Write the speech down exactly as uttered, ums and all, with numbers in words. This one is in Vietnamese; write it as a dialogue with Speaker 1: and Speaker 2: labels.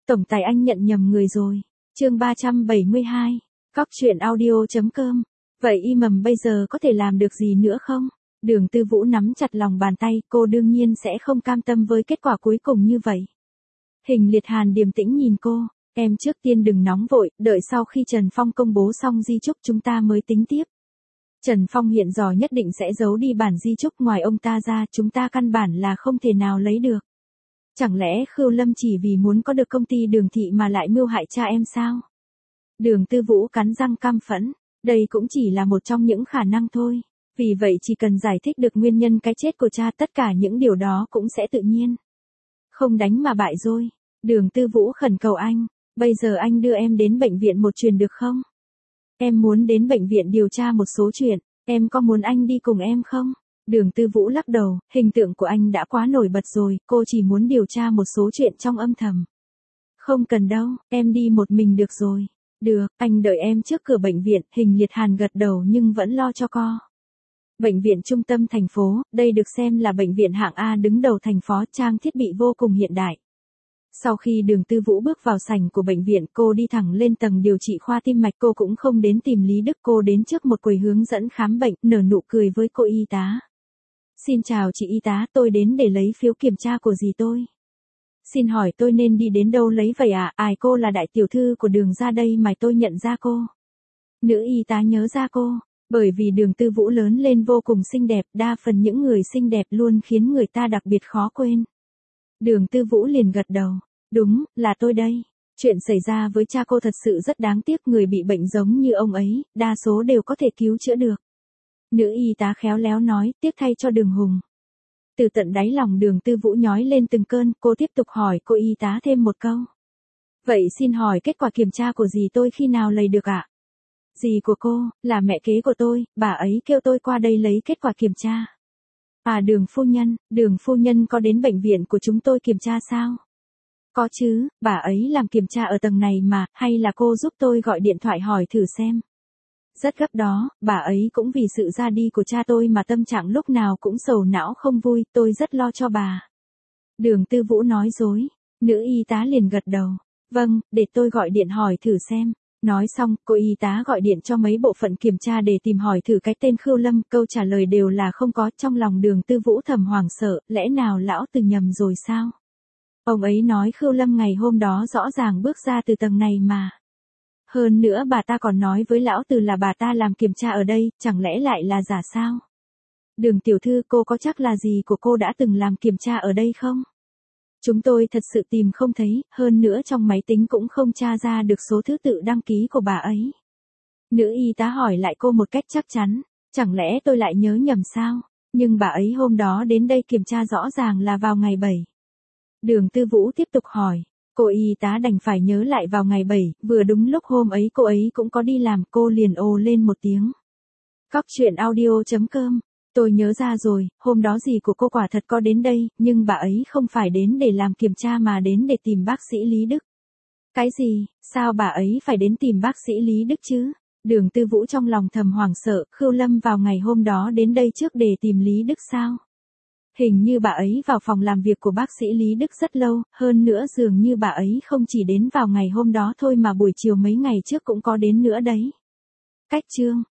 Speaker 1: Tổng tài anh nhận nhầm người rồi. Chương ba trăm bảy mươi hai. Cóc truyện audio chấm com. Vậy y mầm bây giờ có thể làm được gì nữa không? Đường Tư Vũ nắm chặt lòng bàn tay, cô đương nhiên sẽ không cam tâm với kết quả cuối cùng như vậy. Hình Liệt Hàn điềm tĩnh nhìn cô, em trước tiên đừng nóng vội, đợi sau khi Trần Phong công bố xong di chúc chúng ta mới tính tiếp. Trần Phong hiện giờ nhất định sẽ giấu đi bản di chúc, ngoài ông ta ra chúng ta căn bản là không thể nào lấy được. Chẳng lẽ Khưu Lâm chỉ vì muốn có được công ty Đường thị mà lại mưu hại cha em sao? Đường Tư Vũ cắn răng căm phẫn, đây cũng chỉ là một trong những khả năng thôi. Vì vậy chỉ cần giải thích được nguyên nhân cái chết của cha, tất cả những điều đó cũng sẽ tự nhiên. Không đánh mà bại rồi. Đường Tư Vũ khẩn cầu anh, bây giờ anh đưa em đến bệnh viện một chuyến được không? Em muốn đến bệnh viện điều tra một số chuyện, em có muốn anh đi cùng em không? Đường Tư Vũ lắc đầu, hình tượng của anh đã quá nổi bật rồi, cô chỉ muốn điều tra một số chuyện trong âm thầm. Không cần đâu, em đi một mình được rồi. Được, anh đợi em trước cửa bệnh viện. Hình Liệt Hàn gật đầu nhưng vẫn lo cho co. Bệnh viện trung tâm thành phố, đây được xem là bệnh viện hạng A đứng đầu thành phố, trang thiết bị vô cùng hiện đại. Sau khi Đường Tư Vũ bước vào sảnh của bệnh viện, cô đi thẳng lên tầng điều trị khoa tim mạch. Cô cũng không đến tìm Lý Đức, cô đến trước một quầy hướng dẫn khám bệnh, nở nụ cười với cô y tá. Xin chào chị y tá, tôi đến để lấy phiếu kiểm tra của dì tôi. Xin hỏi tôi nên đi đến đâu lấy vậy ạ? À? Ai cô là đại tiểu thư của Đường ra đây mà tôi nhận ra cô. Nữ y tá nhớ ra cô, bởi vì Đường Tư Vũ lớn lên vô cùng xinh đẹp, đa phần những người xinh đẹp luôn khiến người ta đặc biệt khó quên. Đường Tư Vũ liền gật đầu, đúng, là tôi đây. Chuyện xảy ra với cha cô thật sự rất đáng tiếc, người bị bệnh giống như ông ấy, đa số đều có thể cứu chữa được. Nữ y tá khéo léo nói, tiếc thay cho Đường Hùng. Từ tận đáy lòng Đường Tư Vũ nhói lên từng cơn, cô tiếp tục hỏi cô y tá thêm một câu. Vậy xin hỏi kết quả kiểm tra của dì tôi khi nào lấy được ạ? À? Dì của cô, là mẹ kế của tôi, bà ấy kêu tôi qua đây lấy kết quả kiểm tra. À Đường phu nhân, Đường phu nhân có đến bệnh viện của chúng tôi kiểm tra sao? Có chứ, bà ấy làm kiểm tra ở tầng này mà, hay là cô giúp tôi gọi điện thoại hỏi thử xem. Rất gấp đó, bà ấy cũng vì sự ra đi của cha tôi mà tâm trạng lúc nào cũng sầu não không vui, tôi rất lo cho bà. Đường Tư Vũ nói dối, nữ y tá liền gật đầu. Vâng, để tôi gọi điện hỏi thử xem. Nói xong, cô y tá gọi điện cho mấy bộ phận kiểm tra để tìm hỏi thử cái tên Khưu Lâm, câu trả lời đều là không có. Trong lòng Đường Tư Vũ thầm hoảng sợ, lẽ nào lão từ nhầm rồi sao? Ông ấy nói Khưu Lâm ngày hôm đó rõ ràng bước ra từ tầng này mà. Hơn nữa bà ta còn nói với lão từ là bà ta làm kiểm tra ở đây, chẳng lẽ lại là giả sao? Đường tiểu thư, cô có chắc là dì của cô đã từng làm kiểm tra ở đây không? Chúng tôi thật sự tìm không thấy, hơn nữa trong máy tính cũng không tra ra được số thứ tự đăng ký của bà ấy. Nữ y tá hỏi lại cô một cách chắc chắn, chẳng lẽ tôi lại nhớ nhầm sao? Nhưng bà ấy hôm đó đến đây kiểm tra rõ ràng là vào ngày bảy. Đường Tư Vũ tiếp tục hỏi, cô y tá đành phải nhớ lại vào ngày bảy, vừa đúng lúc hôm ấy cô ấy cũng có đi làm, cô liền ồ lên một tiếng. Cóc truyện audio chấm com. Tôi nhớ ra rồi, hôm đó dì của cô quả thật có đến đây, nhưng bà ấy không phải đến để làm kiểm tra mà đến để tìm bác sĩ Lý Đức. Cái gì, sao bà ấy phải đến tìm bác sĩ Lý Đức chứ? Đường Tư Vũ trong lòng thầm hoảng sợ, Khưu Lâm vào ngày hôm đó đến đây trước để tìm Lý Đức sao? Hình như bà ấy vào phòng làm việc của bác sĩ Lý Đức rất lâu, hơn nữa dường như bà ấy không chỉ đến vào ngày hôm đó thôi mà buổi chiều mấy ngày trước cũng có đến nữa đấy. Cách chương.